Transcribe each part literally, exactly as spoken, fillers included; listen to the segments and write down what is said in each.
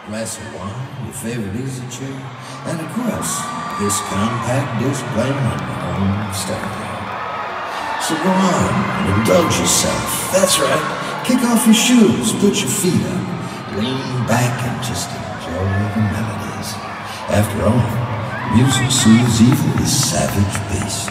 glass of wine, your favorite easy chair, and of course, this compact disc playing on your home stereo. So go on and indulge yourself. That's right. Kick off your shoes, put your feet up, lean back and just enjoy the melodies. After all, music soothes even the savage beast.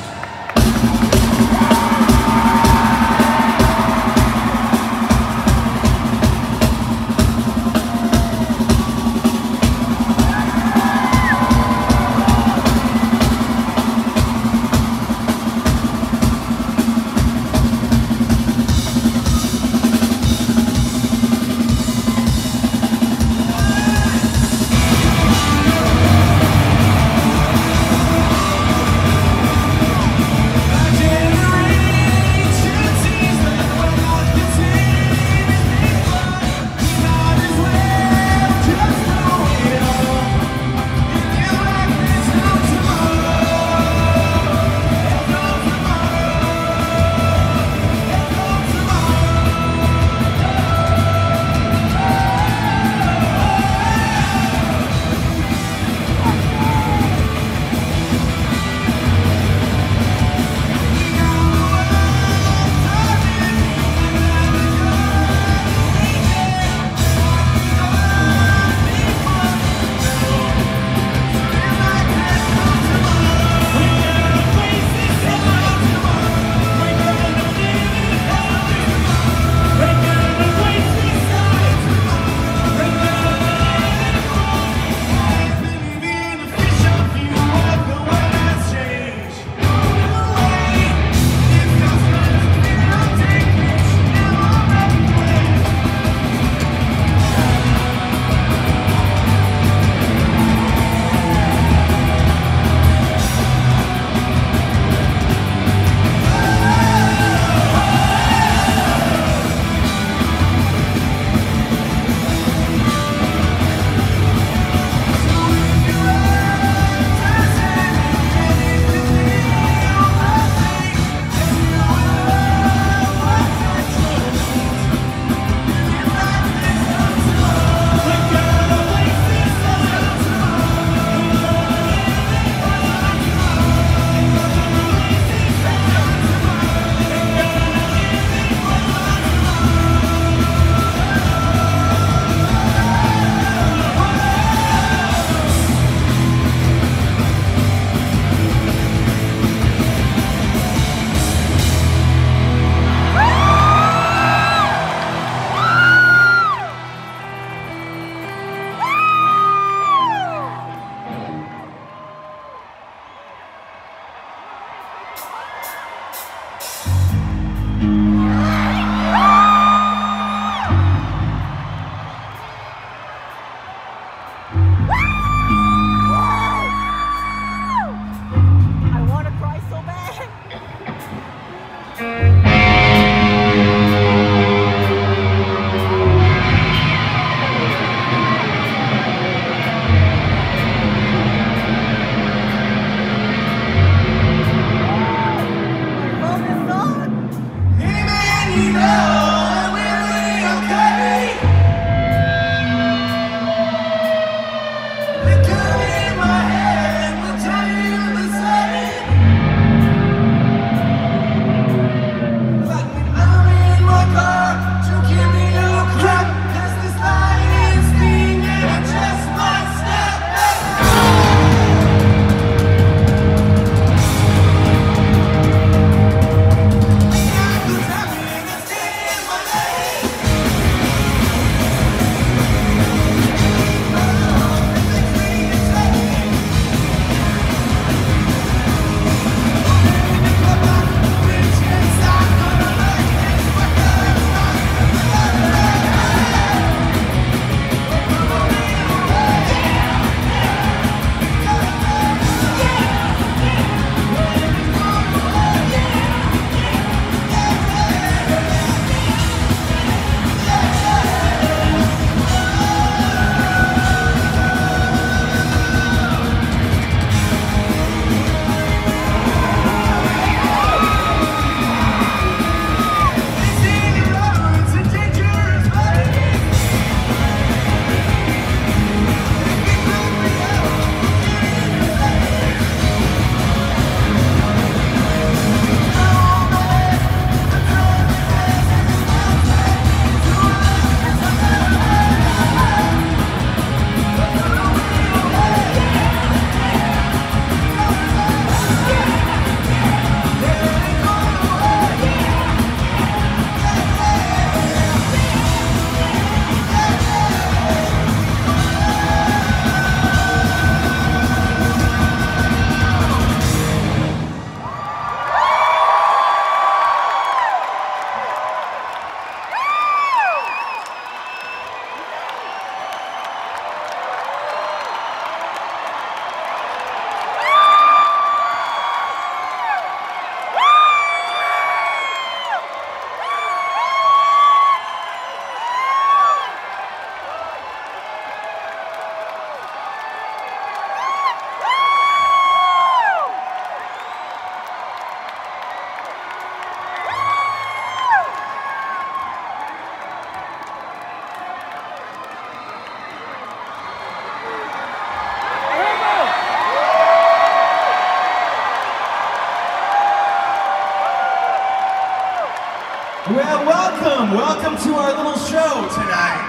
Well, welcome, welcome to our little show tonight.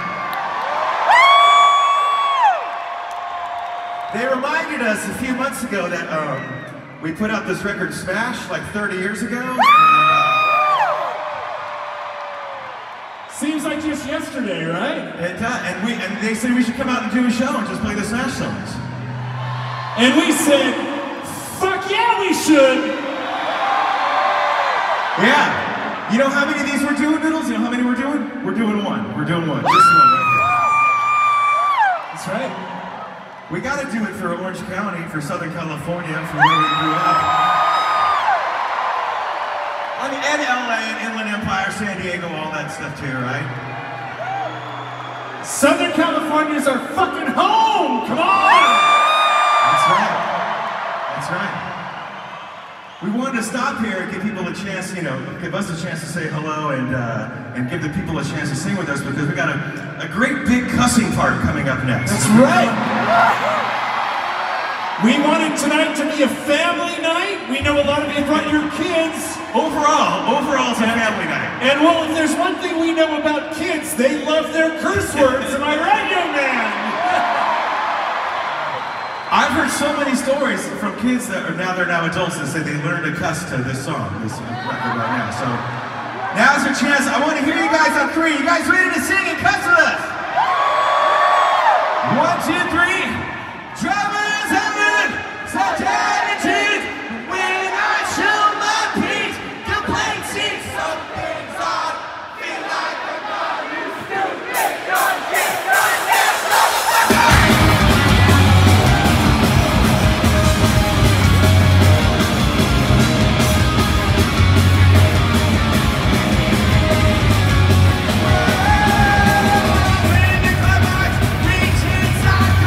They reminded us a few months ago that um, we put out this record Smash like thirty years ago. And, uh, Seems like just yesterday, right? it, uh, and, we, and they said we should come out and do a show and just play the Smash songs. And we said, fuck yeah, we should! Yeah. You know how many of these we're doing, Noodles? You know how many we're doing? We're doing one. We're doing one. Just one right here. That's right. We got to do it for Orange County, for Southern California, for where we grew up. I mean, and L A, and Inland Empire, San Diego, all that stuff too, right? Southern California's our fucking home! Come on! That's right. That's right. We wanted to stop here and give people a chance, you know, give us a chance to say hello and uh, and give the people a chance to sing with us because we got a, a great big cussing part coming up next. That's right. We wanted tonight to be a family night. We know a lot of you brought your kids. Overall, overall it's a family night. And well, if there's one thing we know about kids, they love their curse words. Am I right, young man? I've heard so many stories from kids that are now they're now adults that say they learned to cuss to this song, this record right now. So now's your chance. I want to hear you guys on three. You guys ready to sing and cuss with us? One, two, three. Drivers having such attitude when I show my peace. Complaint seats, something's on. Feel like I'm not used to get your shit done. Yes, motherfucker! Reach inside.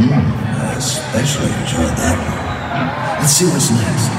I especially enjoyed that one. Let's see what's next.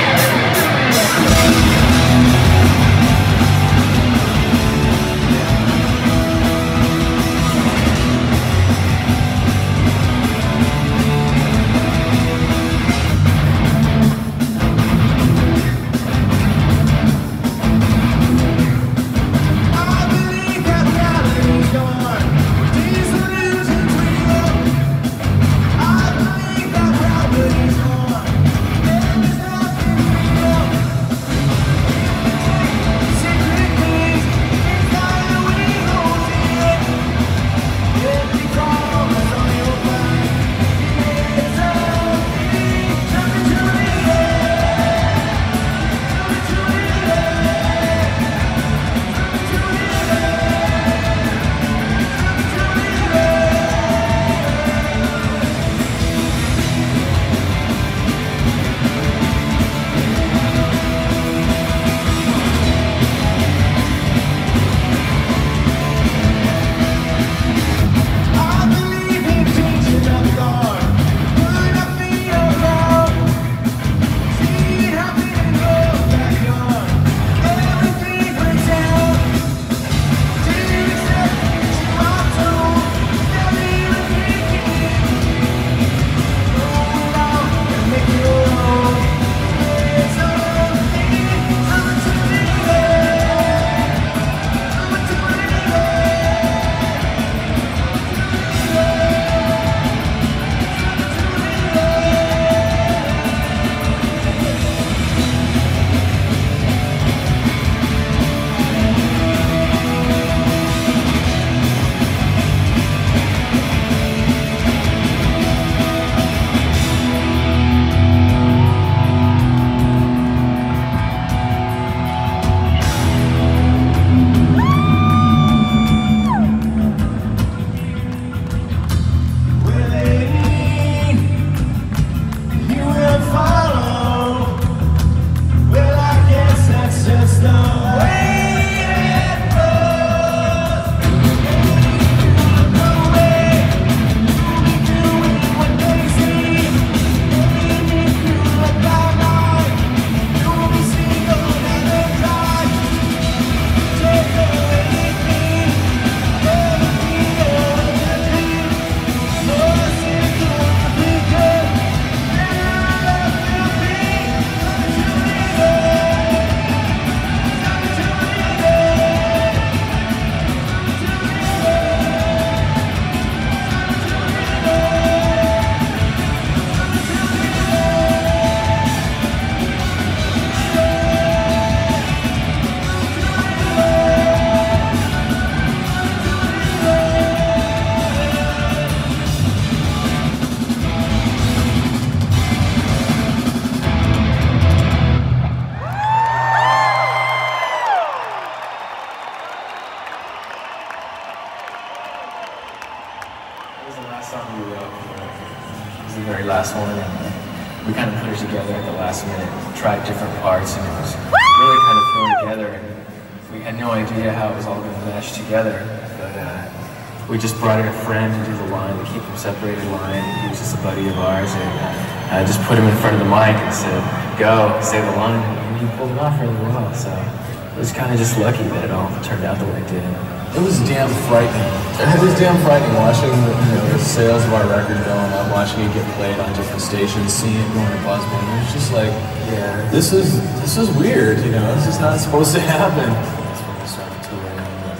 Last one, and we kind of put it together at the last minute, tried different parts, and it was really kind of thrown together, and we had no idea how it was all going to mesh together, but uh, we just brought in a friend to do the line, the Keep Them Separated line. He was just a buddy of ours, and I uh, just put him in front of the mic and said, go, say the line, and he pulled it off really well, so it was kind of just lucky that it all turned out the way it did. It was damn frightening. It was damn frightening watching the, you know, the sales of our record going up, watching it get played on different stations, seeing it going to Buzzbin. It was just like, yeah, this is this is weird, you know. This is not supposed to happen. That's when we started touring, and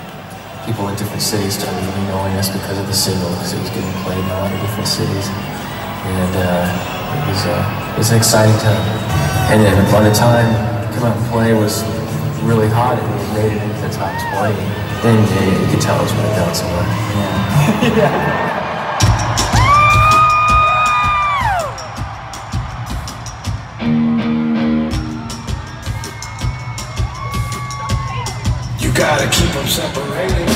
uh, people in different cities started really knowing us because of the single, because it was getting played in a lot of different cities, and uh, it was uh, it was an exciting time. And then by the time Come Out and Play was really hot and we made it into the top twenty. Then yeah, you could tell it was really down somewhere. Yeah. Yeah. You gotta keep them separated.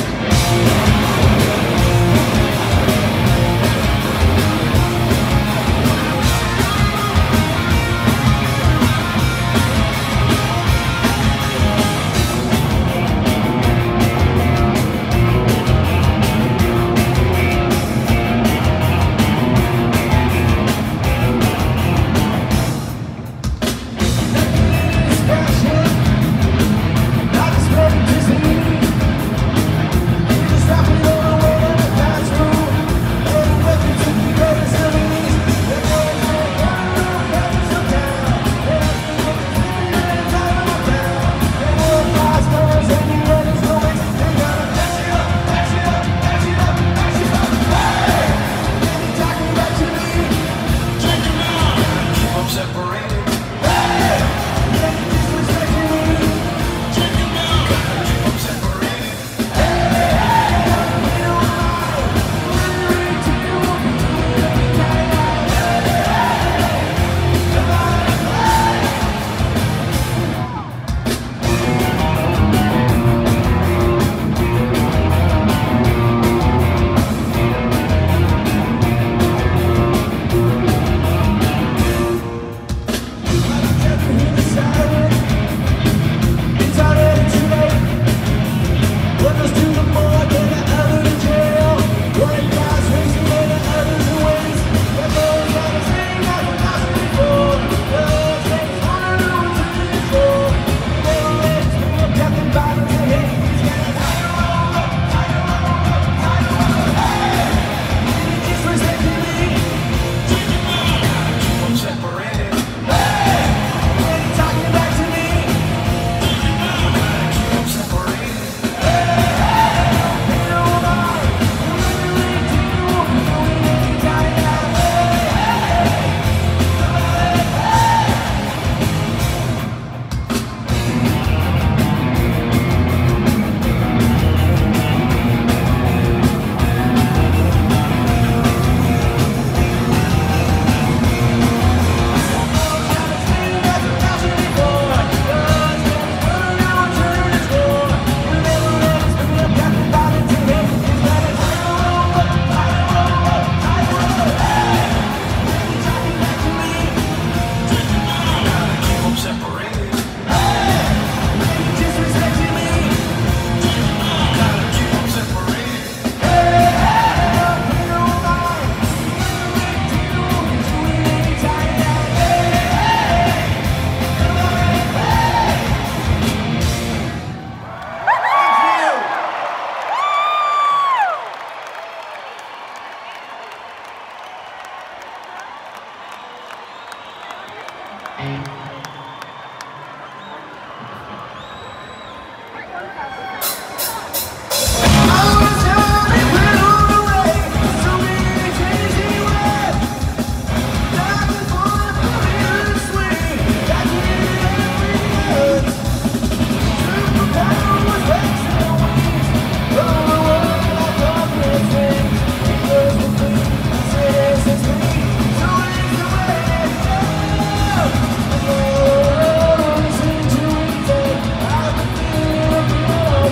Oh,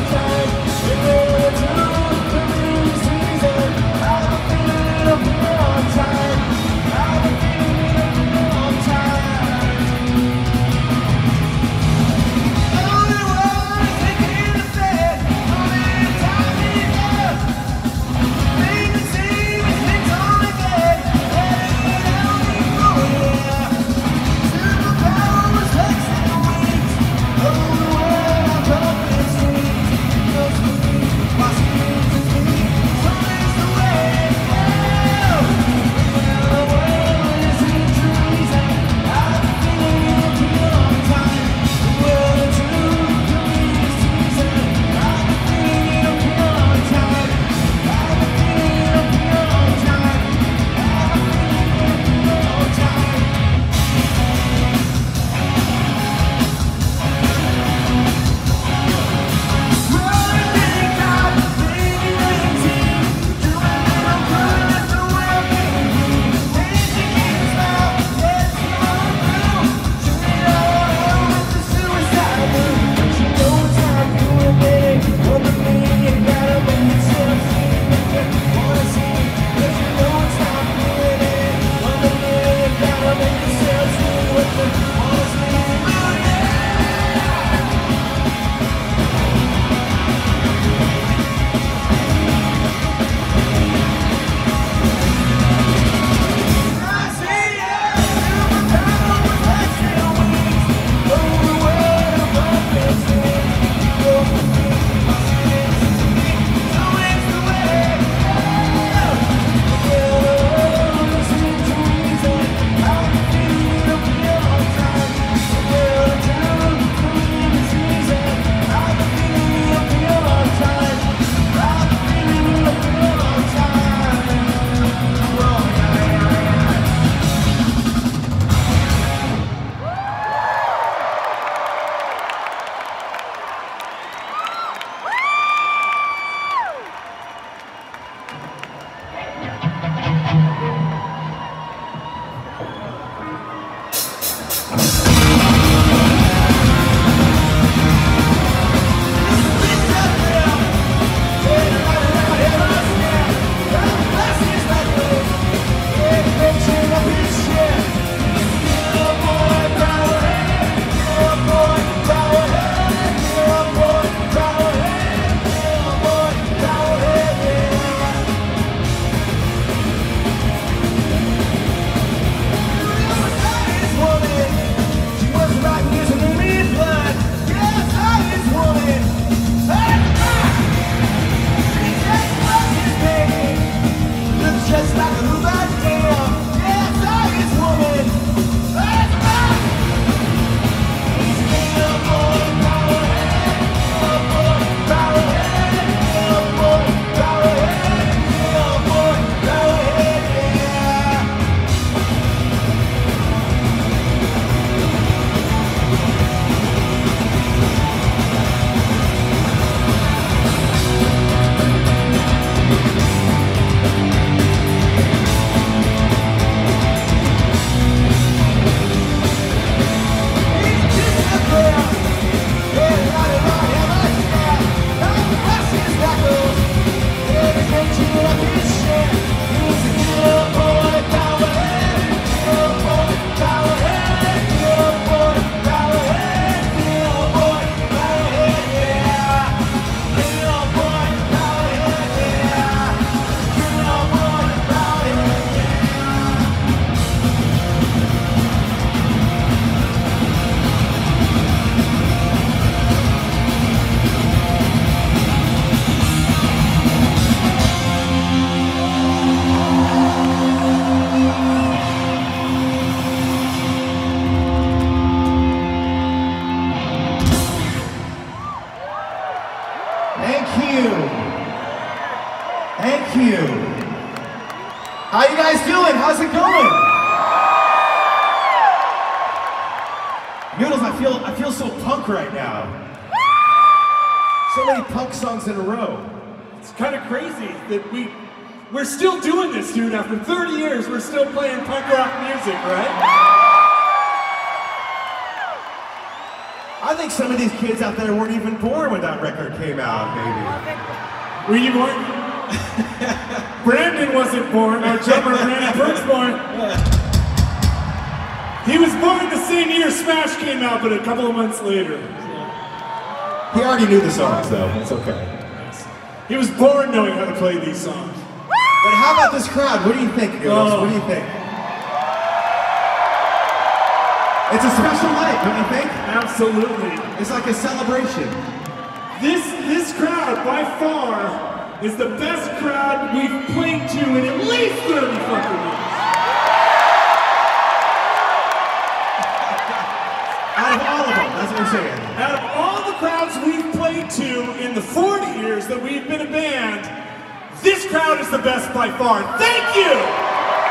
Thank you. Thank you. How you guys doing? How's it going? Noodles, I feel I feel so punk right now. So many punk songs in a row. It's kind of crazy that we we're still doing this, dude. After thirty years, we're still playing punk rock music, right? I think some of these kids out there weren't even born when that record came out, maybe. Were you born? Brandon wasn't born. Our drummer Brandon Burke's born. He was born the same year Smash came out, but a couple of months later. He already knew the songs, though. It's okay. He was born knowing how to play these songs. But how about this crowd? What do you think, Noodles? Oh. What do you think? It's a special night, don't you think? Absolutely. It's like a celebration. This this crowd, by far, is the best crowd we've played to in at least thirty fucking years. Out of all of them, that's what you're saying. Out of all the crowds we've played to in the forty years that we've been a band, this crowd is the best by far. Thank you!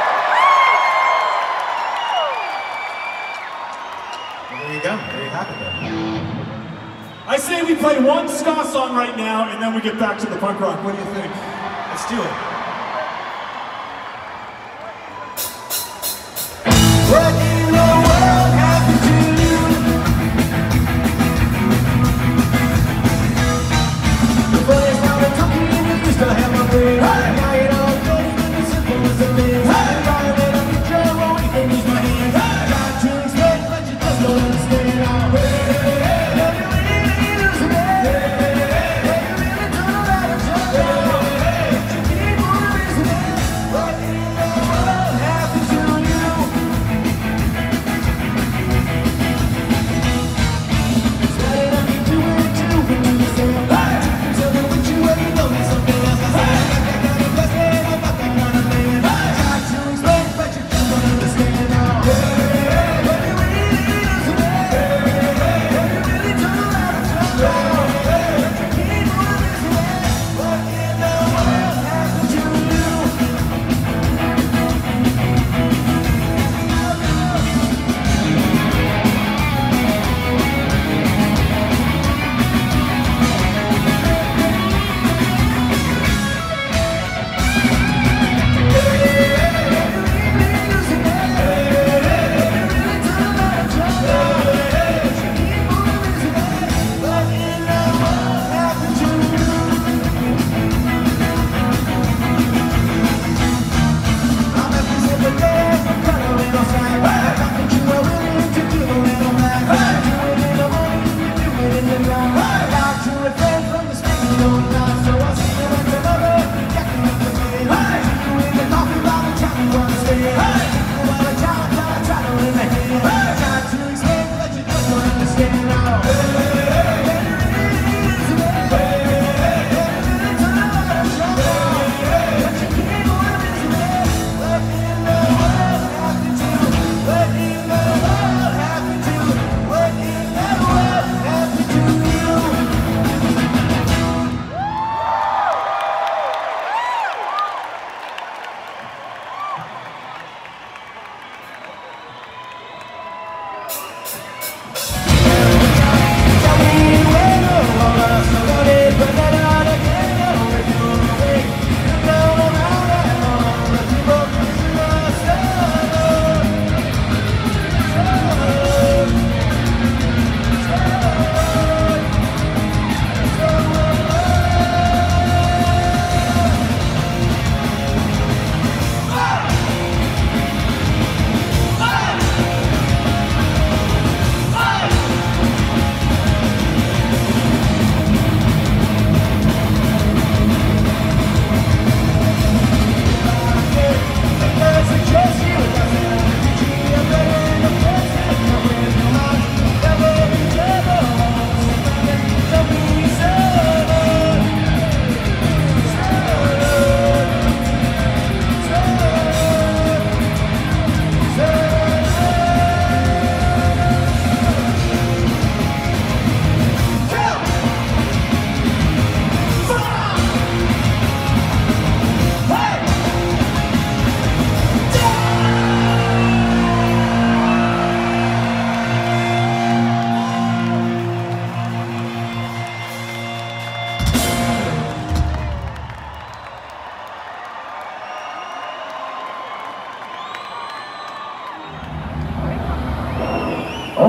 There you go. There you have it then. I say we play one ska song right now, and then we get back to the punk rock. What do you think? Let's do it. What in the world happened to you? The boys now are talking and you used to have my brain. Now you don't get it as simple as it is. Fire it up the drum, won't even use my hands. Got to explain, but you just don't understand. Keep on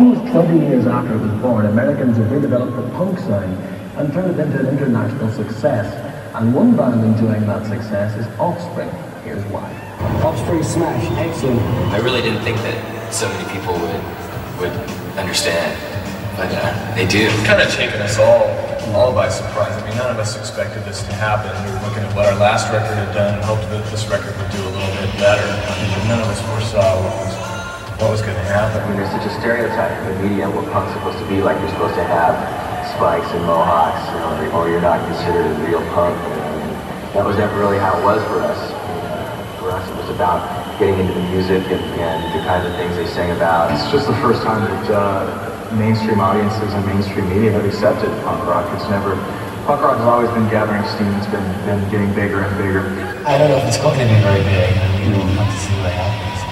Almost twenty years after it was born, Americans have redeveloped the punk sound and turned it into an international success. And one band enjoying that success is Offspring. Here's why. Offspring smash, excellent. I really didn't think that so many people would would understand, but uh, they do. It's kind of taken us all all by surprise. I mean, none of us expected this to happen. We were looking at what our last record had done and hoped that this record would do a little bit better. I mean, none of us foresaw what was what was going to happen. I mean, there's such a stereotype in the media what punk's supposed to be like. You're supposed to have spikes and mohawks, you know, or you're not considered a real punk. And that was never really how it was for us. For us, it was about getting into the music and, and the kinds of things they sang about. It's just the first time that uh, mainstream audiences and mainstream media have accepted punk rock. It's never, punk rock has always been gathering steam. It's been, been getting bigger and bigger. I don't know if it's going to be very big. I mean, we'll have to see what happens.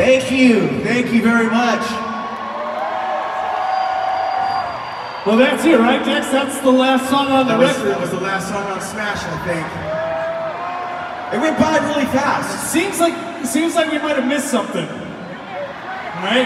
Thank you. Thank you very much. Well, that's it, right, Dex? That's the last song on the That was, record. that was the last song on Smash, I think. It went by really fast. Seems like seems like we might have missed something, right?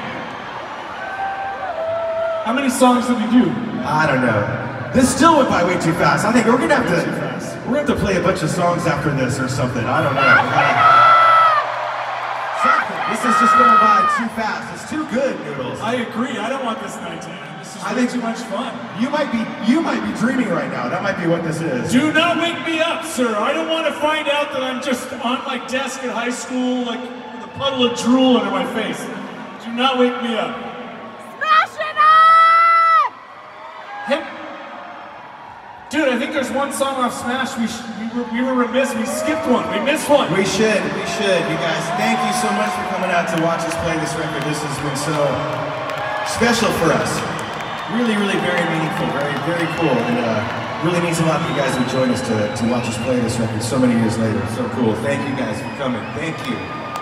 How many songs did we do? I don't know. This still went by way too fast. I think we're gonna have to we're gonna have to play a bunch of songs after this or something. I don't know. Something. This is just going by too fast. It's too good, Noodles. I agree. I don't want this night to end. This is I way think too much fun. You might be you might be dreaming right now. That might be what this is. Do not wake me up, sir. I don't want to find out that I'm just on my desk at high school, like with a puddle of drool under my face. Do not wake me up. Smash it up! Him. Dude, I think there's one song off Smash. We, sh we, were, we were remiss. We skipped one. We missed one. We should. We should. You guys, thank you so much for coming out to watch us play this record. This has been so special for us. Really, really very meaningful. Very, very cool. And uh, really means a lot for you guys who joined us to, to watch us play this record so many years later. So cool. Thank you guys for coming. Thank you.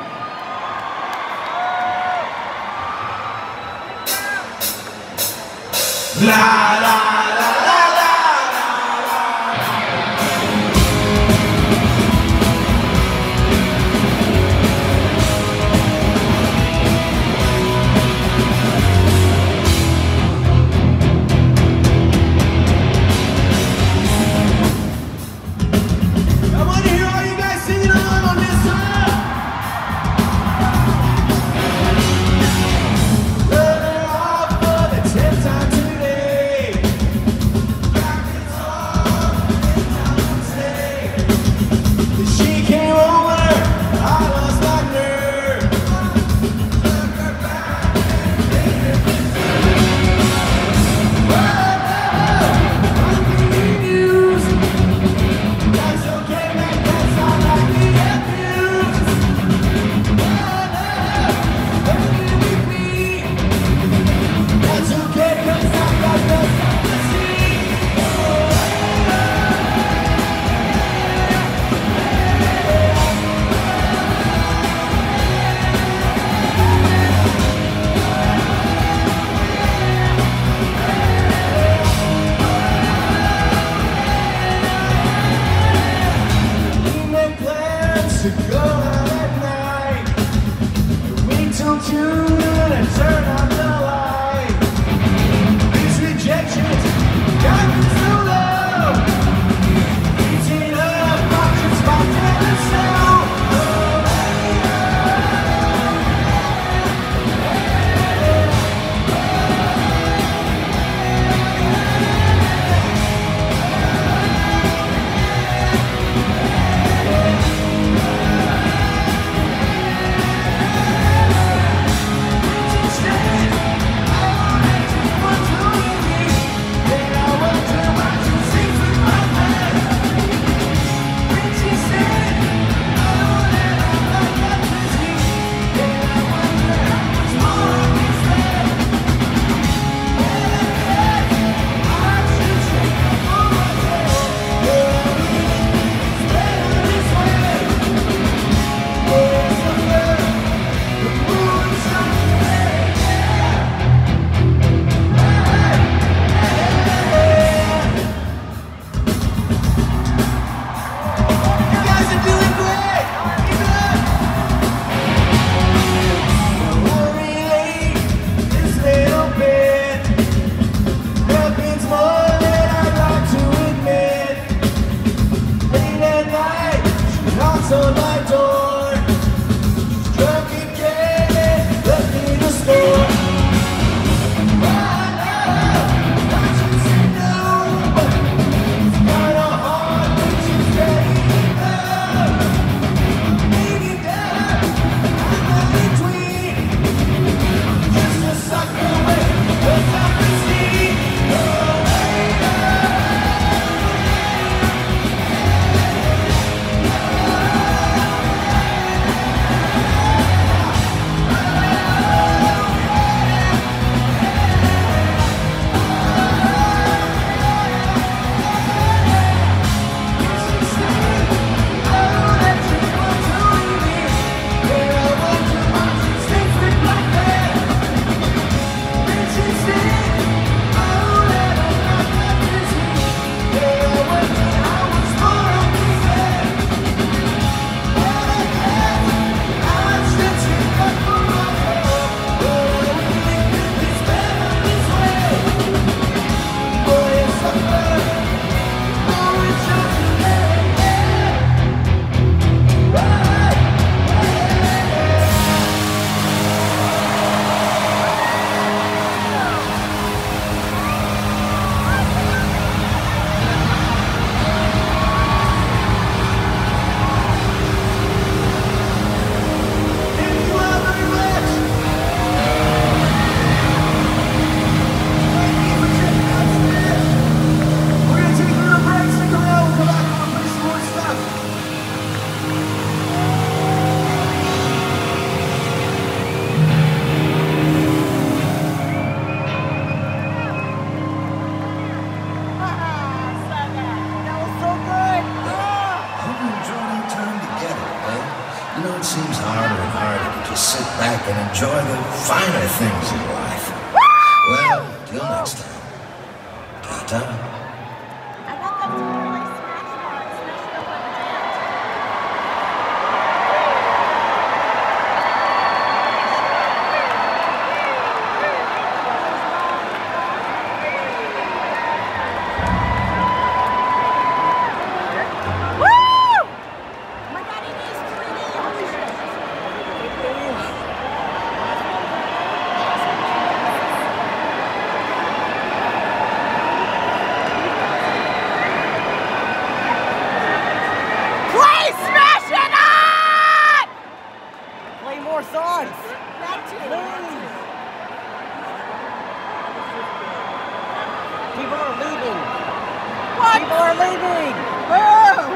La la la la la. I want to hear all you guys singing along on this song. We're off for the tenth time today. seems harder and harder to just sit back and enjoy the finer things in life. Well, till next time. Ta-ta. People are leaving. What? People are leaving. Oh!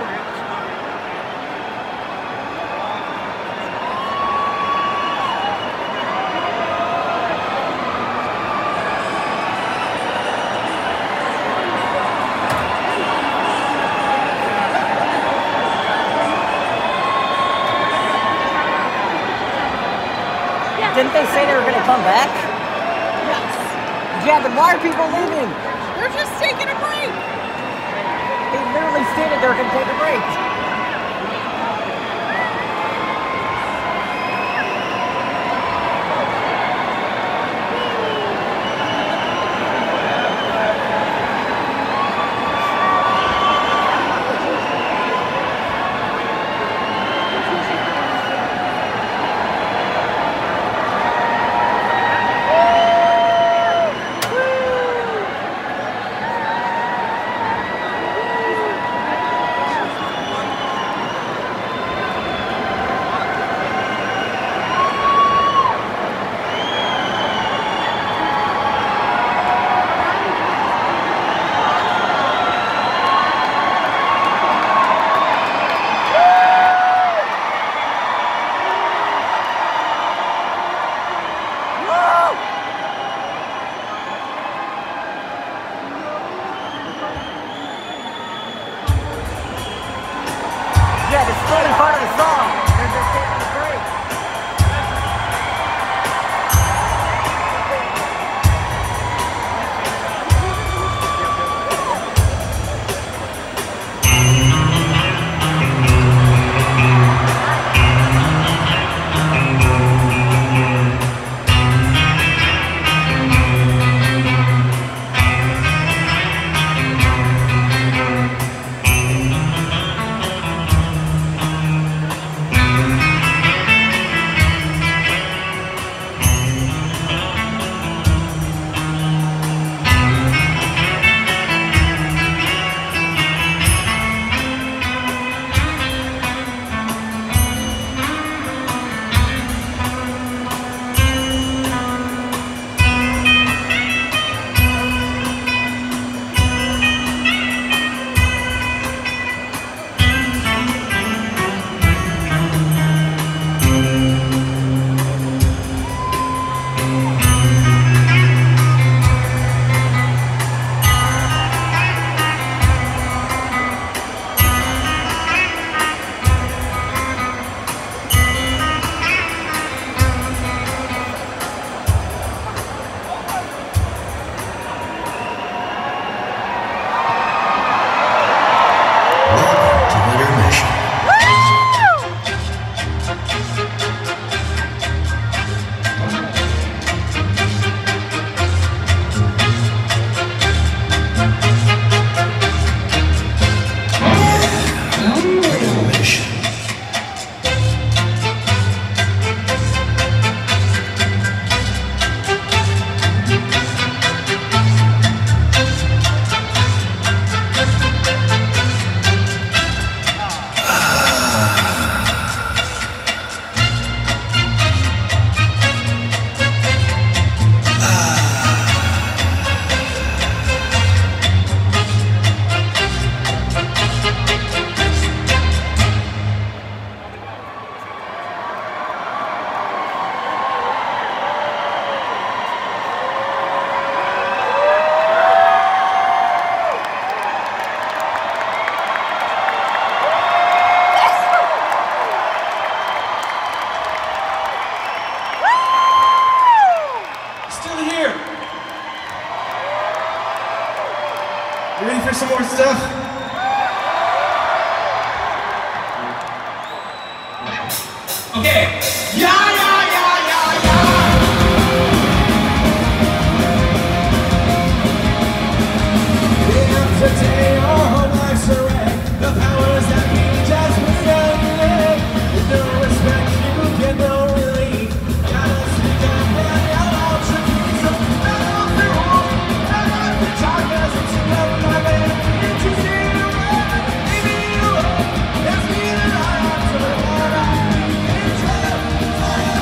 Didn't they say they were going to come back? Yes. Yeah, then why are people leaving? They're just taking a break. They literally stated they were going to take a break. You ready for some more stuff? Okay. Yeah, yeah, yeah, yeah, yeah. Yeah, today our whole life's a wreck. The powers that be just put down your leg. With no respect, you get no relief. Gotta speak up and yell out your piece of metal through all. I like the darkness and sing up my band. Can't you see the way? Leave me alone. There's me that I have to the water. It's love.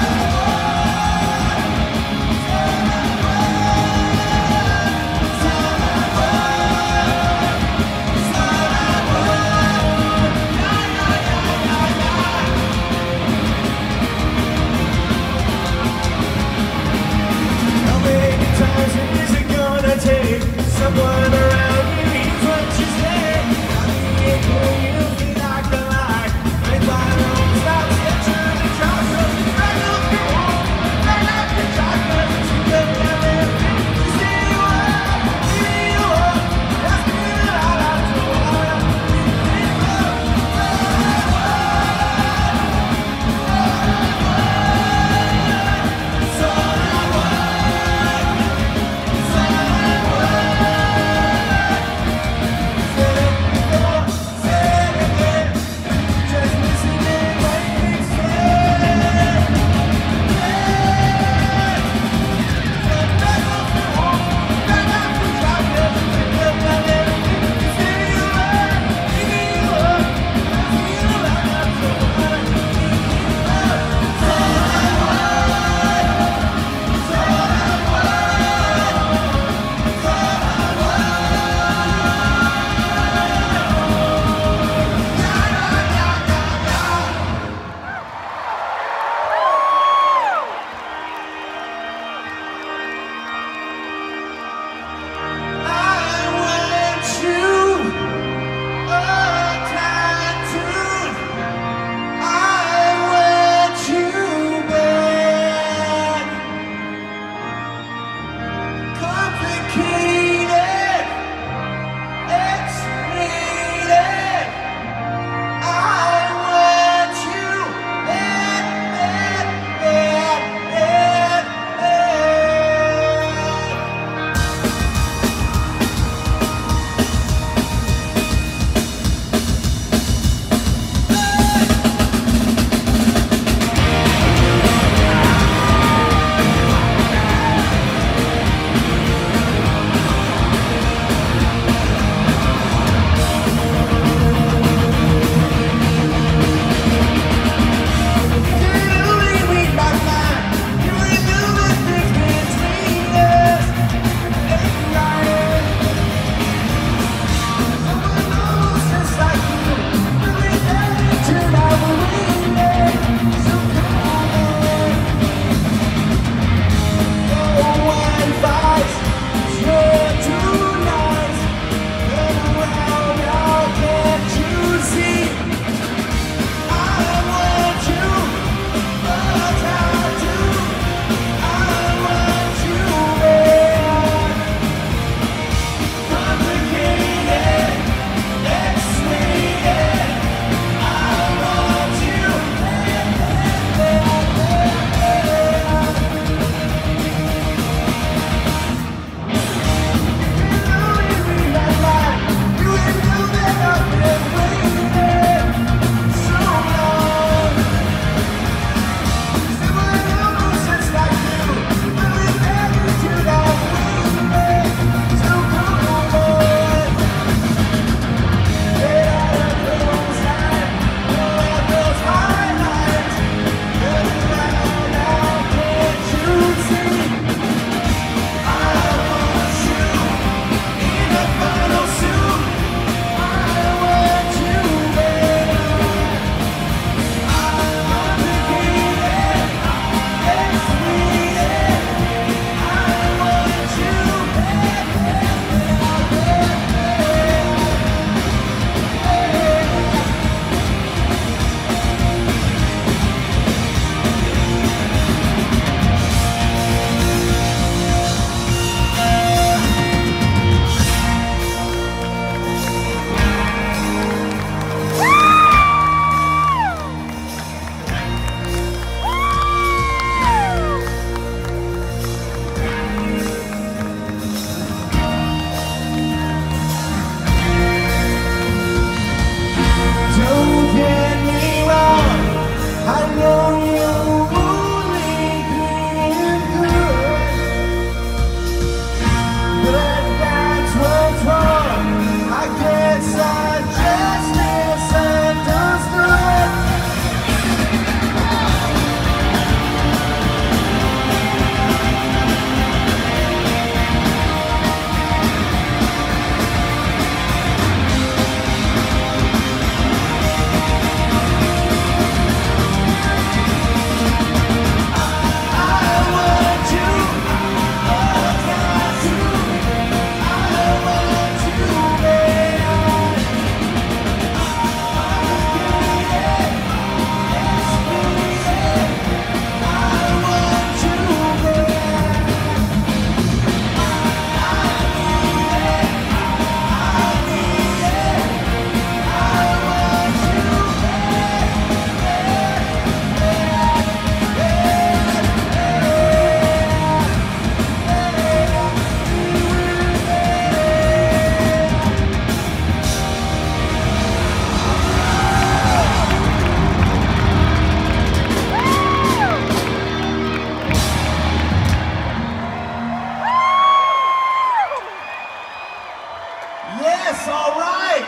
Yes, all right.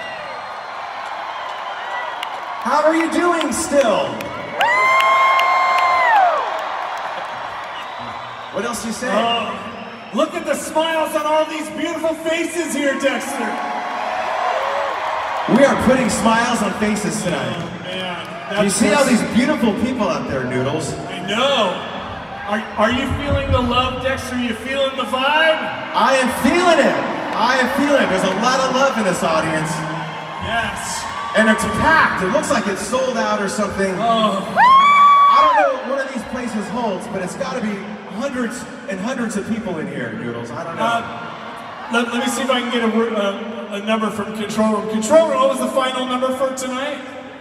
How are you doing still? What else do you say? Oh, look at the smiles on all these beautiful faces here, Dexter. We are putting smiles on faces tonight. Oh, man. Do you see all these beautiful people out there, Noodles? I know. Are, are you feeling the love, Dexter? Are you feeling the vibe? I am feeling it. I am feeling it. There's a lot of love in this audience. Yes. And it's packed. It looks like it's sold out or something. Oh. I don't know what one of these places holds, but it's got to be hundreds and hundreds of people in here, Noodles. I don't know. Uh, let, let me see if I can get a, uh, a number from Control Room. Control Room, what was the final number for tonight?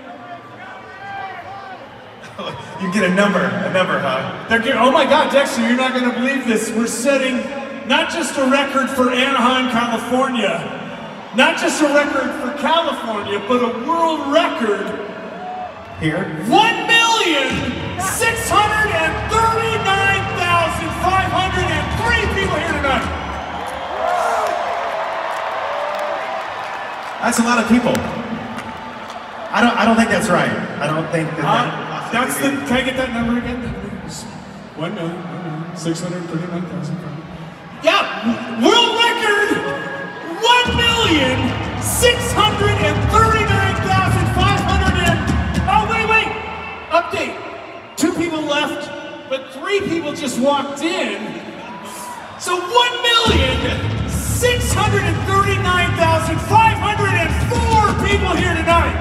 You can get a number, a number, huh? They're giving, oh my God, Dexter, you're not going to believe this. We're setting not just a record for Anaheim, California, not just a record for California, but a world record. Here? one million six hundred thirty-nine thousand five hundred three people here tonight. That's a lot of people. I don't I don't think that's right. I don't think that, Uh, that that's the, can I get that number again? one million six hundred thirty-nine thousand. Yeah, world record, one million six hundred thirty-nine thousand five hundred. Oh, wait, wait, update. Two people left, but three people just walked in. So one million six hundred thirty-nine thousand five hundred four people here tonight.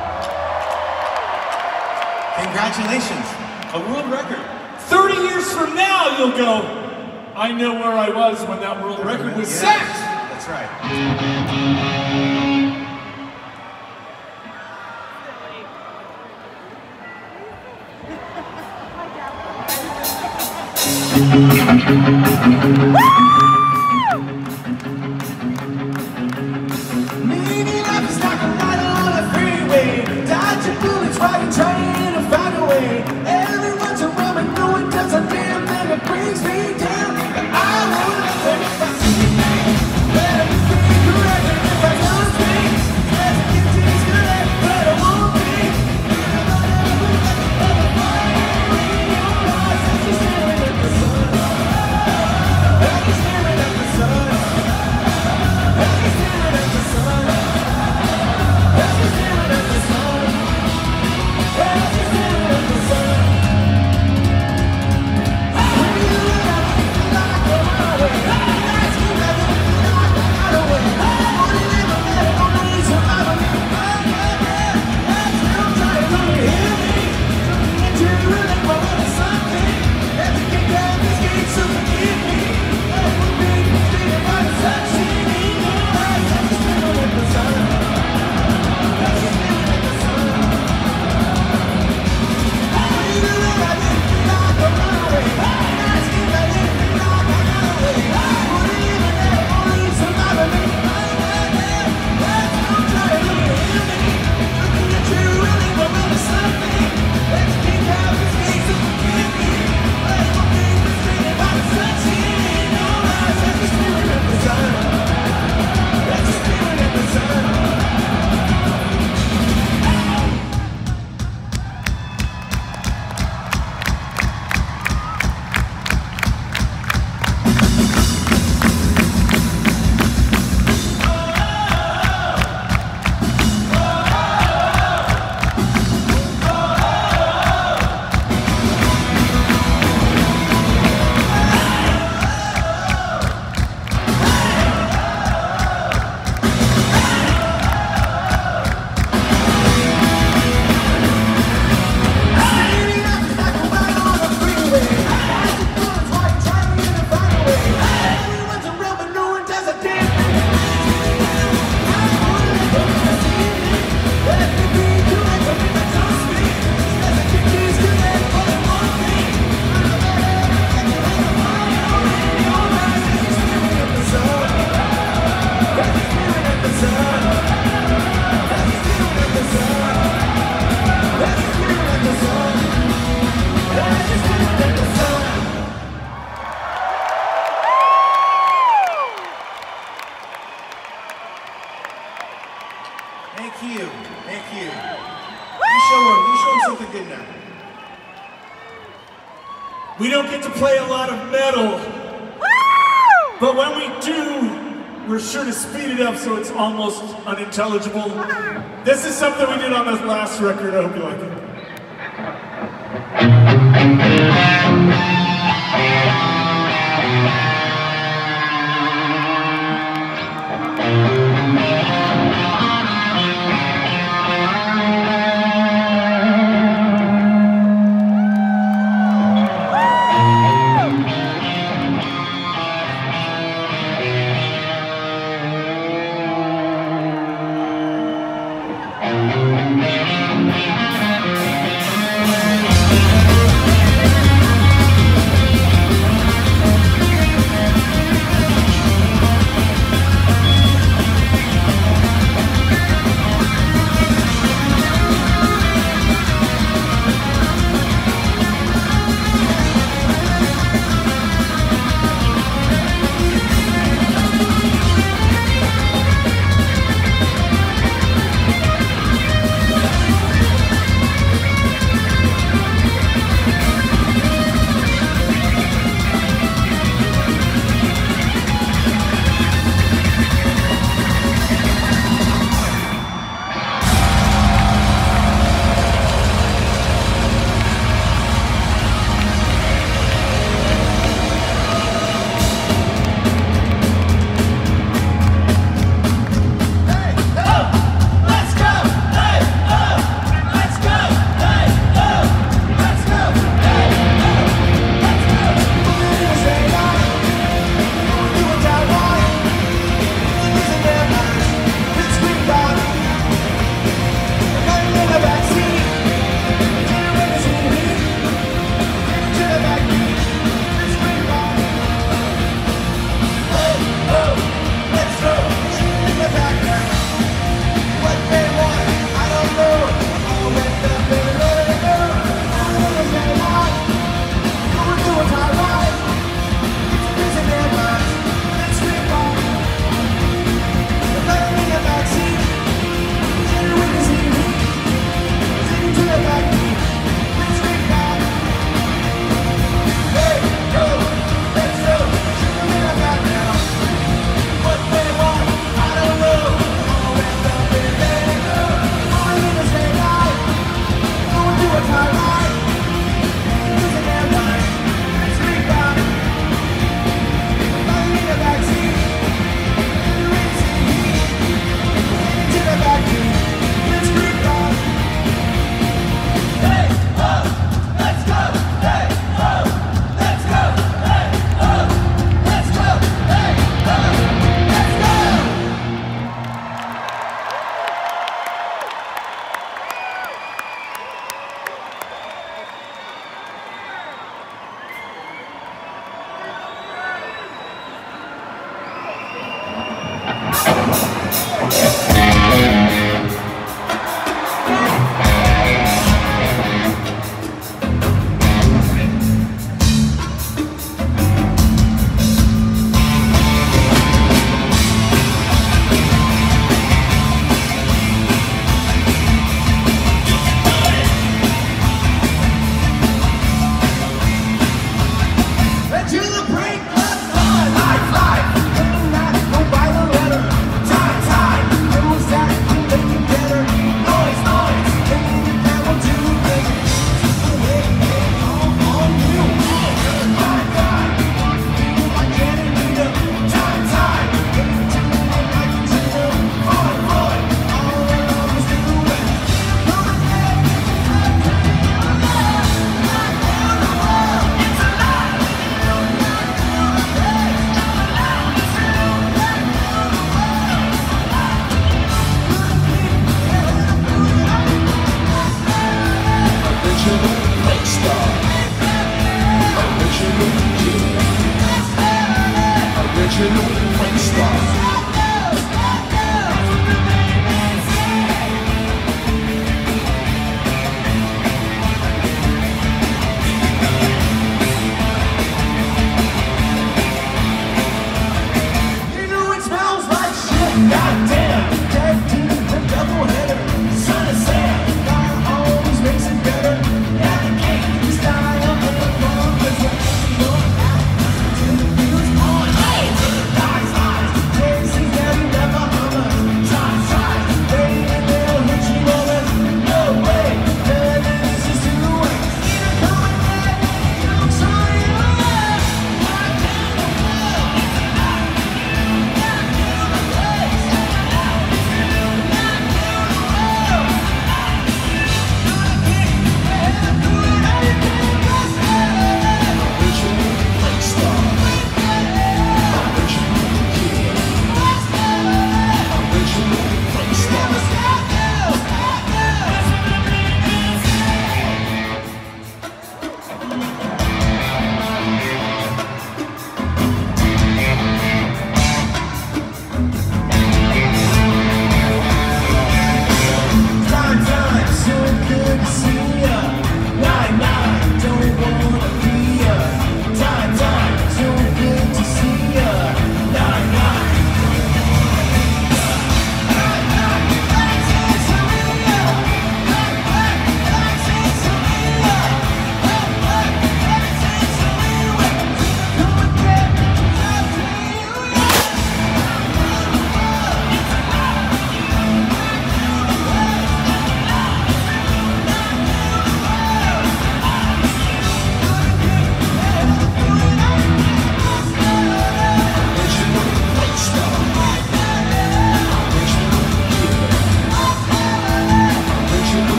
Congratulations, a world record. thirty years from now, you'll go, I know where I was when that world record was Yes, set. That's right. Maybe life is like a ride on a freeway. Dodging bullets while you're trying to find a way. Everyone's around me, no one does a damn thing. It brings me down. But I won't let it if I see me. Let everything correct if I lose me. Let it get to this good, but I won't be. I can staring at the sun. I can staring Thank you. Thank you. You show him, you show him something good now. We don't get to play a lot of metal, but when we do, we're sure to speed it up so it's almost unintelligible. This is something we did on this last record. I hope you like it.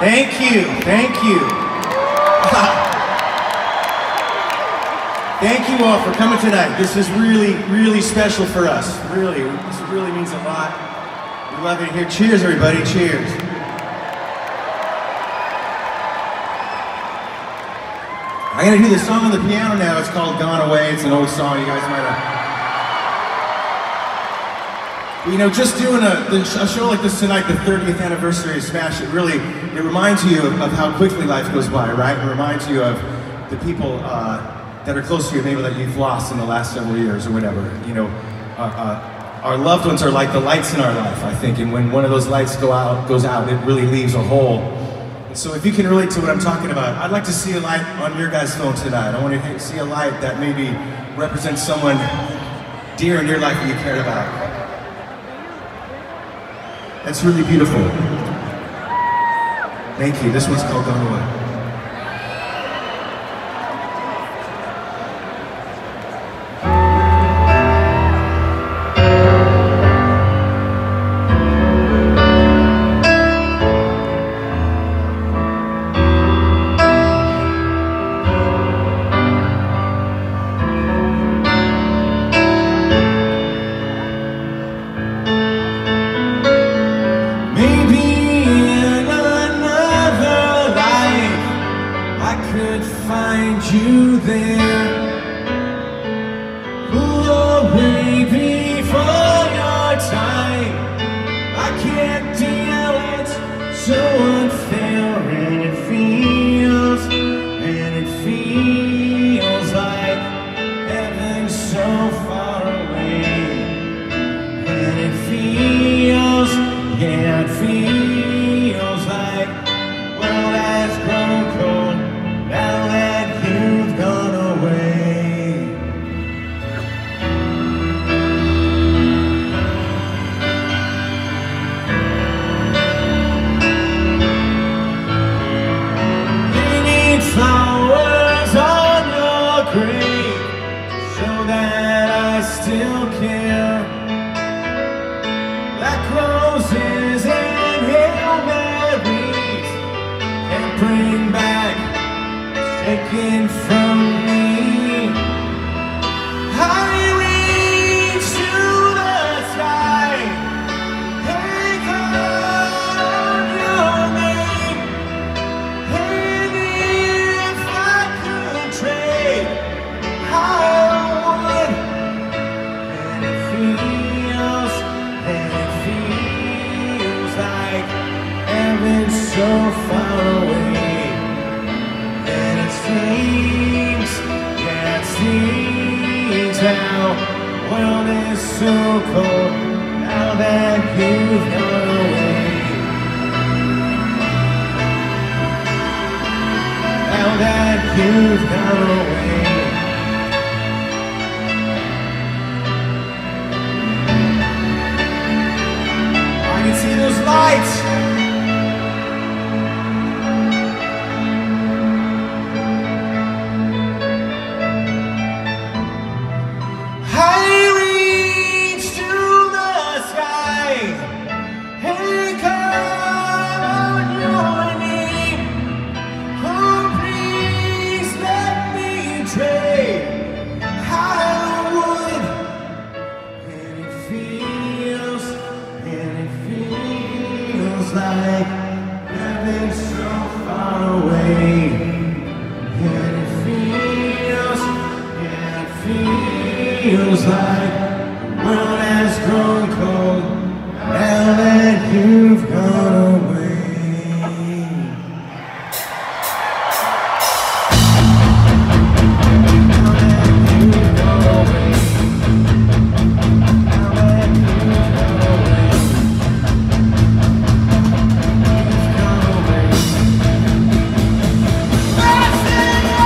Thank you, thank you. Thank you all for coming tonight. This is really, really special for us. Really, this really means a lot. We love it here. Cheers, everybody, cheers. I'm gonna do this song on the piano now. It's called Gone Away. It's an old song, you guys might have. You know, just doing a, a show like this tonight, the thirtieth anniversary of Smash, it really, it reminds you of, of how quickly life goes by, right? It reminds you of the people uh, that are close to you, maybe that you've lost in the last several years or whatever. You know, uh, uh, our loved ones are like the lights in our life, I think, and when one of those lights go out, goes out, it really leaves a hole. And so if you can relate to what I'm talking about, I'd like to see a light on your guys' phone tonight. I want to see a light that maybe represents someone dear in your life that you cared about. That's really beautiful. Thank you. This one's called Gone Away. You there, pull away before your time. I can't deal it, so unfair, and it feels, and it feels like heaven so far away. And it feels, yeah, it feels like world has grown cold now that you've gone away. You need flowers on your grave to show that I still care, like roses and Hail Marys can't bring back taken from me. I reach to the sky, hang on your name, and if I could trade, I would. And it feels, and it feels like heaven so far away. Seems, yeah, it seems how the world is so cold now that you've gone away. Now that you've gone away. I can see those lights. Like heaven so far away, and it feels, and it feels like the world has grown cold now that you've gone away.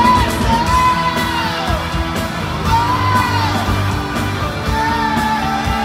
Oh!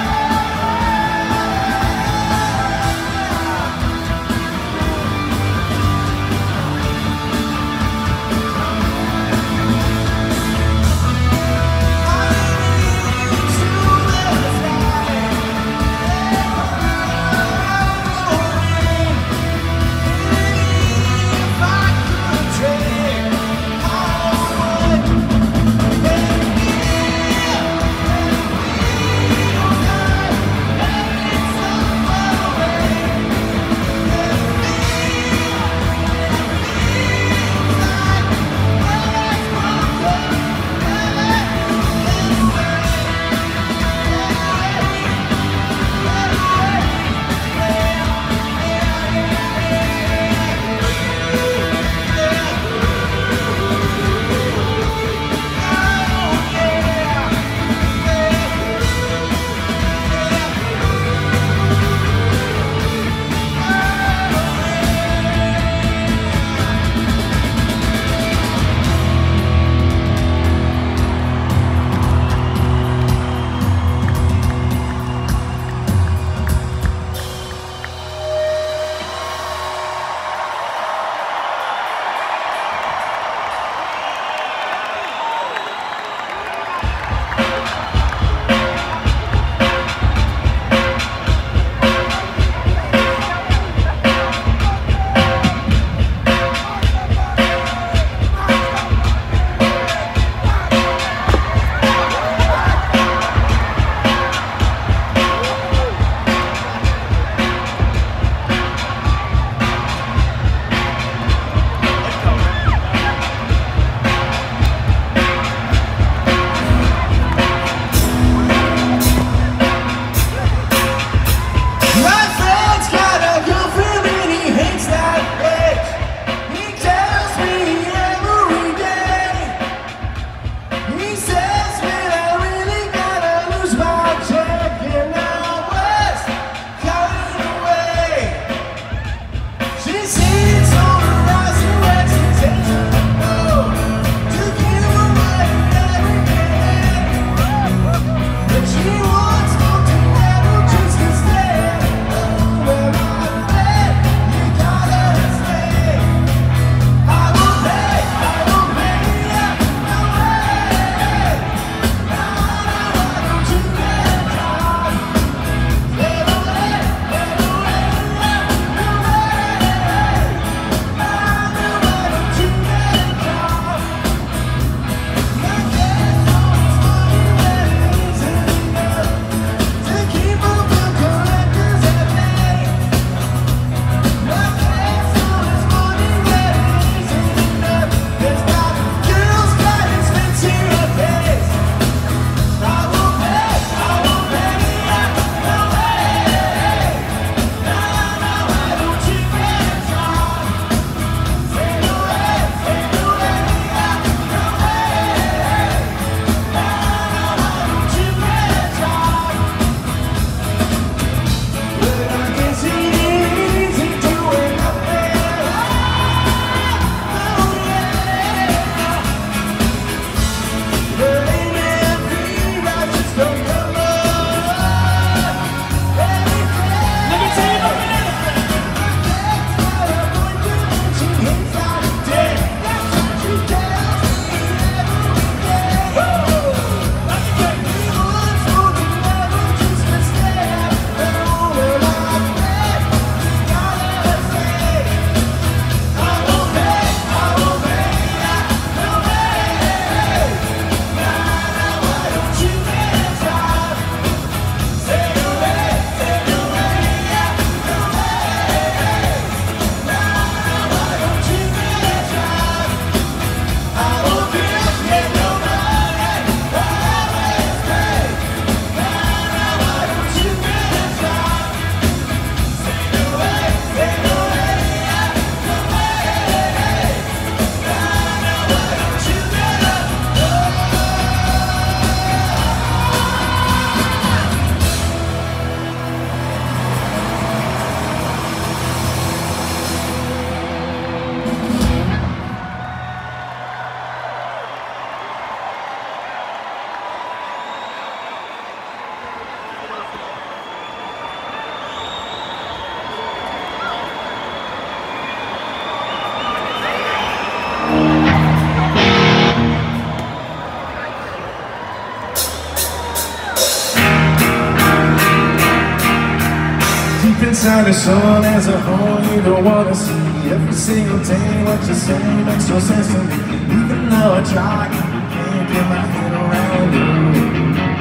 inside your soul as a whole, you don't wanna see every single day what you say makes no sense to me. Even though I try, I can't get my head around you.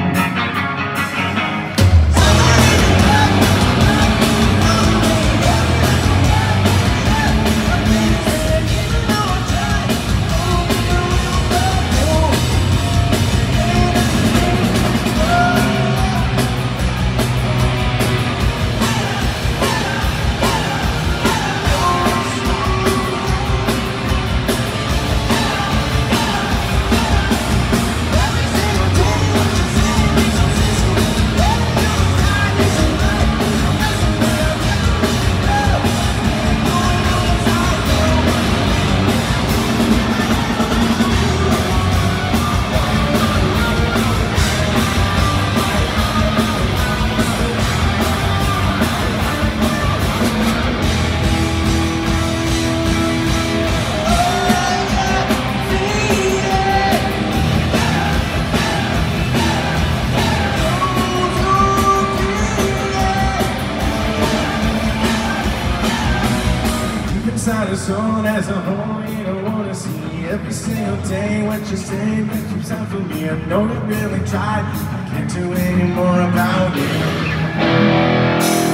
Inside your soul as a whole, you don't wanna see every single day what you say that keeps out for me. I know you really tried, I can't do any more about it.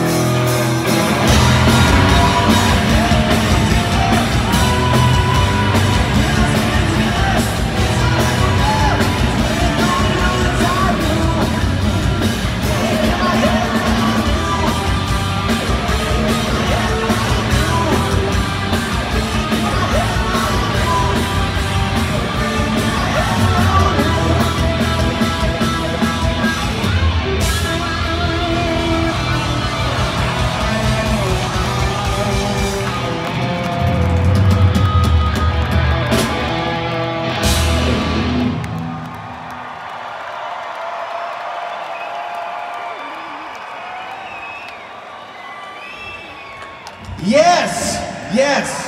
Yes! Yes!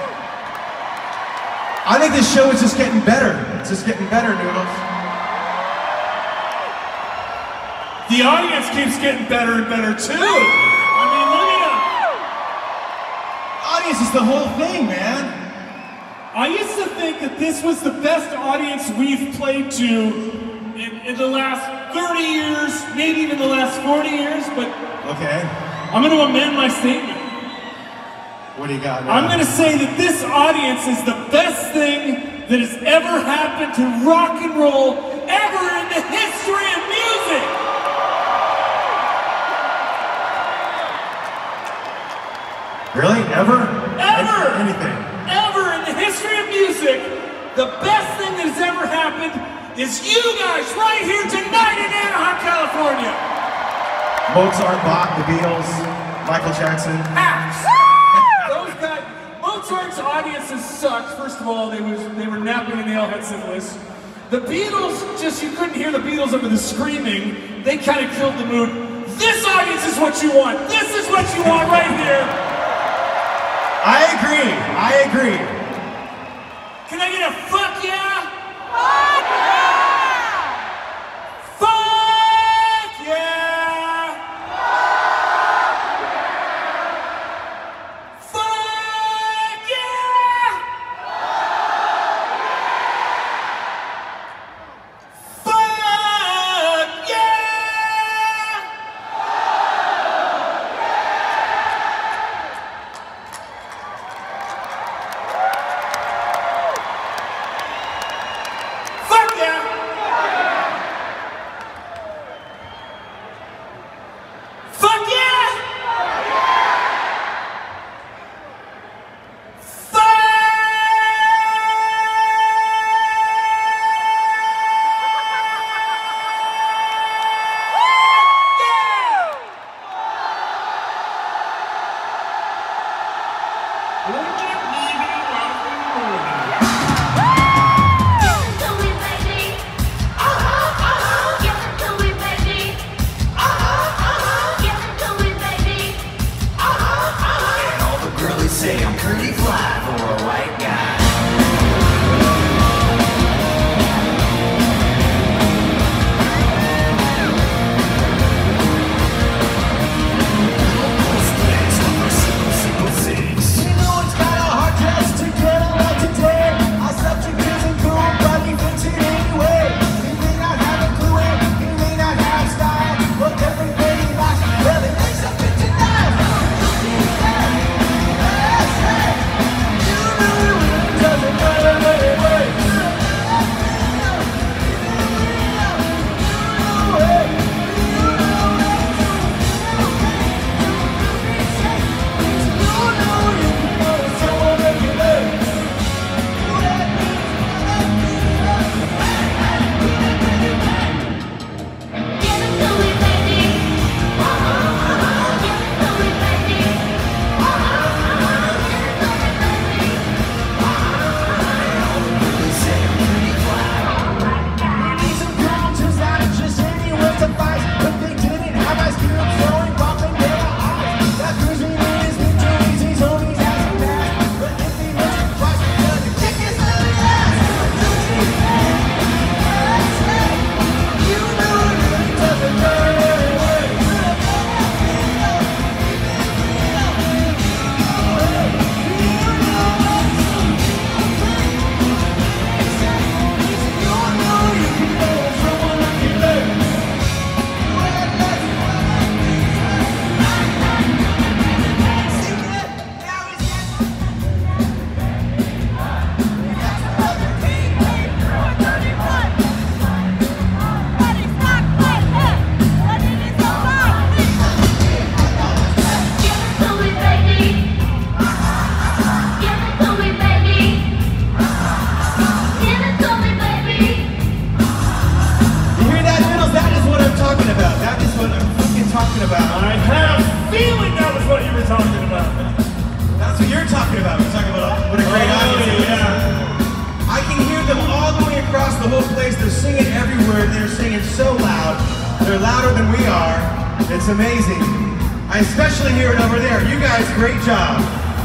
I think this show is just getting better. It's just getting better, Noodles. The audience keeps getting better and better too. I mean, look at them. Audience is the whole thing, man. I used to think that this was the best audience we've played to in, in the last thirty years, maybe even the last forty years, but okay. I'm going to amend my statement. What do you got now? I'm going to say that this audience is the best thing that has ever happened to rock and roll ever in the history of music. Really? Ever? Ever! Anything? Ever in the history of music, the best thing that has ever happened is you guys right here tonight in Anaheim, California. Mozart, Bach, the Beatles, Michael Jackson. Hacks! Those guys, Mozart's audiences sucked. First of all, they, was, they were napping and they all had syphilis. The Beatles, just you couldn't hear the Beatles over the screaming. They kind of killed the mood. This audience is what you want. This is what you want right here. I agree. I agree. Can I get a fuck yeah? Fuck yeah! Fuck yeah! Fuck yeah! Fuck yeah! talking about. I have a feeling that was what you were talking about. That's what you're talking about. We're talking about what a great Oh, audience it is. yeah. I can hear them all the way across the whole place. They're singing every word. They're singing so loud. They're louder than we are. It's amazing. I especially hear it over there. You guys, great job.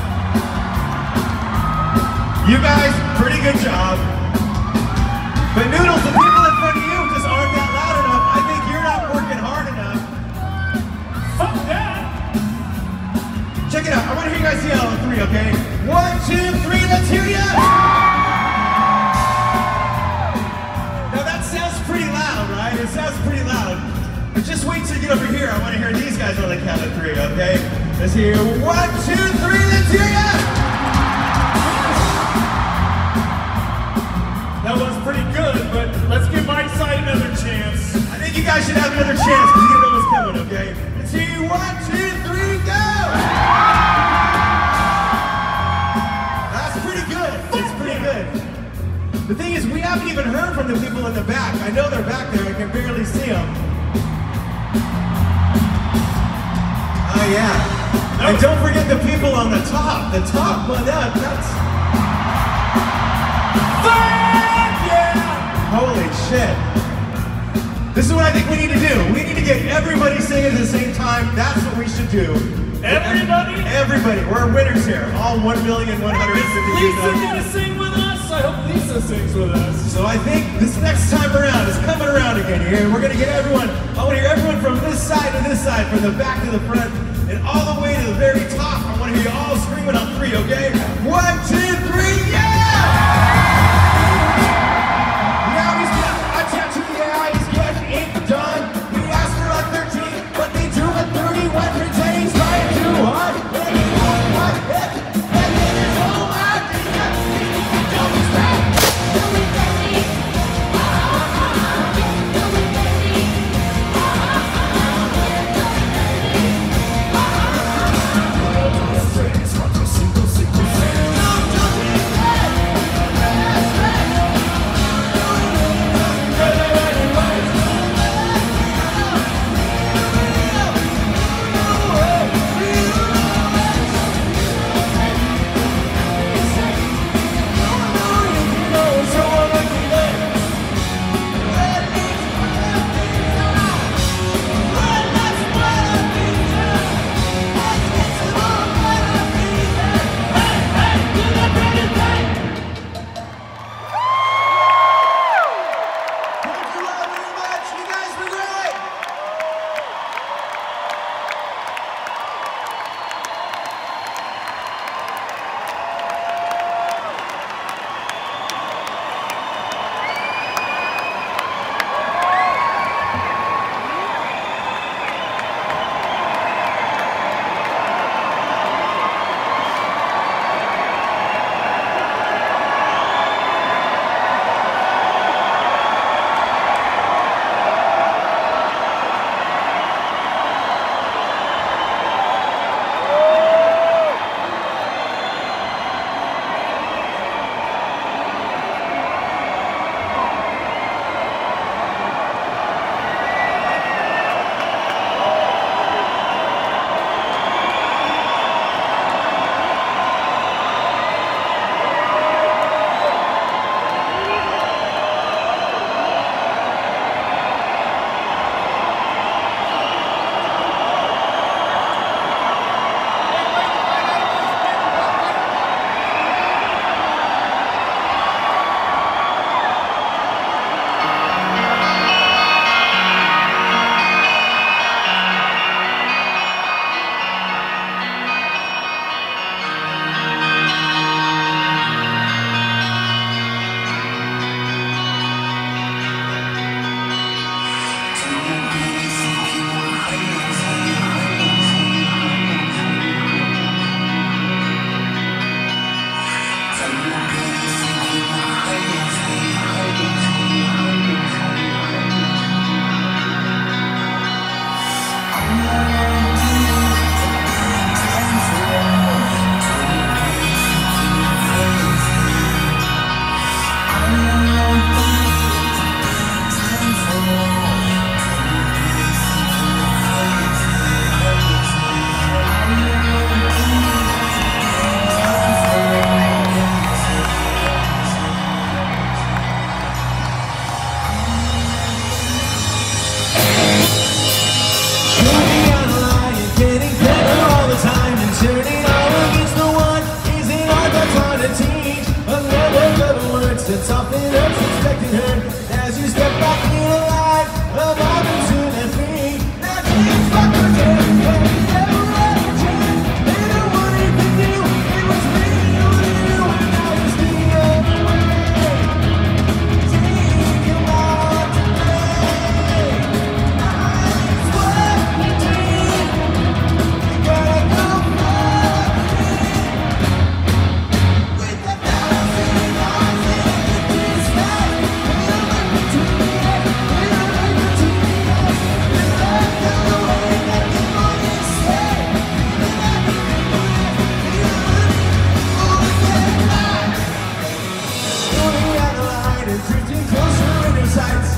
You guys, pretty good job. But Noodles, the people in front of you just aren't that loud enough. I think you're not working hard enough. Fuck that. Check it out. I want to hear you guys yell on three, okay? One, two, three, let's hear ya! Now that sounds pretty loud, right? It sounds pretty loud. But just wait till you get over here. I want to hear these guys on the count of three, okay? Let's hear one, two, three, let's hear ya! That was pretty good, but let's give my side another chance. I think you guys should have another chance because you know what's coming, okay? Let's hear you. One, two, three, go! That's pretty good. That's pretty good. The thing is, we haven't even heard from the people in the back. I know they're back there. I can barely see them. Oh, yeah. And don't forget the people on the top. The top, well, that, that's... Holy shit. This is what I think we need to do. We need to get everybody singing at the same time. That's what we should do. Everybody? Everybody. We're winners here. All one million one hundred fifty Lisa gonna sing with us? I hope Lisa sings with us. So I think this next time around is coming around again here. We're gonna get everyone, I wanna hear everyone from this side to this side, from the back to the front, and all the way to the very top. I wanna hear you all screaming on three, okay? One, two, three, yeah!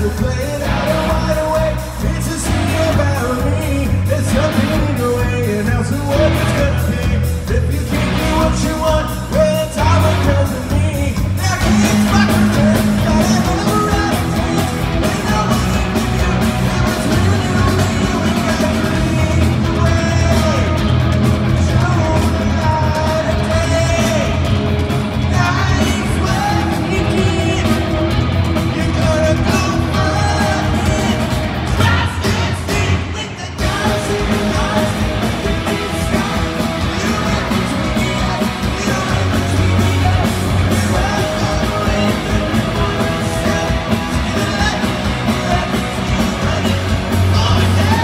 to play it out and wide awake. It's a song about me. There's something in the way, and that's the way it's gonna be. If you can't get what you want, well, it's all because of me. Now kids fuck with me, but I never had a taste. Ain't nobody with you, it was really only you. We got to lead the way. Show the light of day. Life's what you give. You're gonna go running. Trust and stick with the guns and the guns. If you stop, you run between us. You run between us. You run away from the monster. To the left, to the left, to the running. Oh,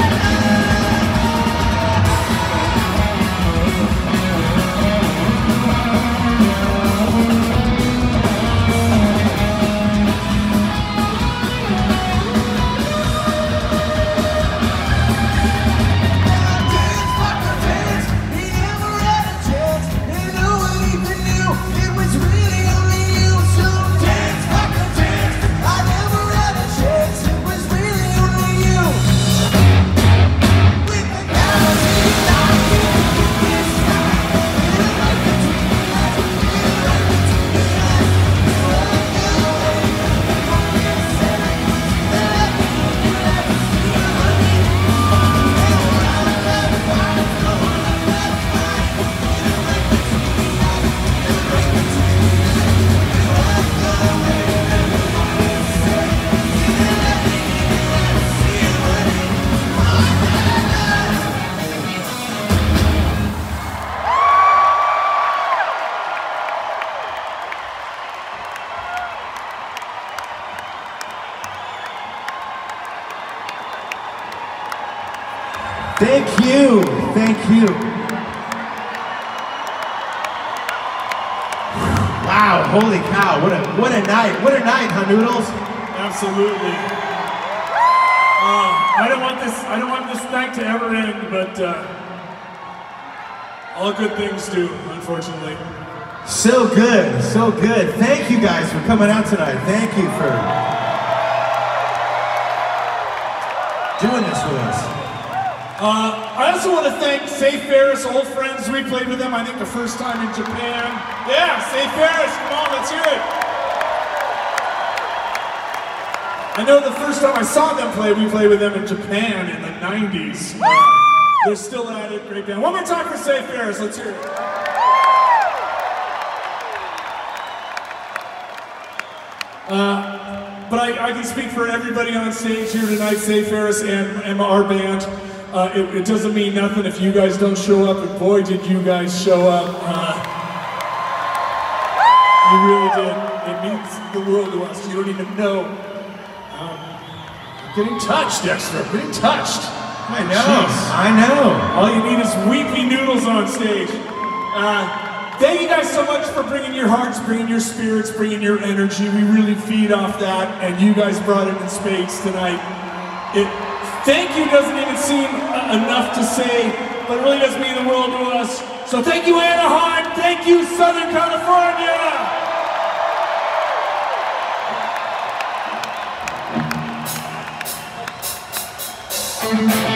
dance, fucker, dance. He never had a chance, and no one even knew it was really only you. So dance, fucker, dance. I never had a chance, it was really only you. With the galaxy knocking this time, you run between us, you run between us. You walk away from the focus center. To the left, to the left, you're running. Thank you, thank you. Wow, holy cow, what a what a night, what a night, huh, Noodles? Absolutely. Uh, I don't want this. I don't want this night to ever end, but uh, all good things do, unfortunately. So good, so good. Thank you guys for coming out tonight. Thank you for doing this with us. Uh, I also want to thank Safe Ferris, old friends. We played with them, I think, the first time in Japan. Yeah, Safe Ferris, come on, let's hear it. I know the first time I saw them play, we played with them in Japan in the nineties. Uh, they're still at it, great band. One more time for Safe Ferris, let's hear it. Uh, but I, I can speak for everybody on stage here tonight, Safe Ferris and, and our band. Uh, it, it doesn't mean nothing if you guys don't show up, and boy did you guys show up. Uh, you really did. It means the world to us. You don't even know. Um, I'm getting touched, Dexter. I'm getting touched. I know, Jeez. I know. All you need is weepy noodles on stage. Uh, thank you guys so much for bringing your hearts, bringing your spirits, bringing your energy. We really feed off that, and you guys brought it in spades tonight. It, thank you doesn't even seem uh, enough to say, but it really does mean the world to us. So thank you, Anaheim. Thank you, Southern California.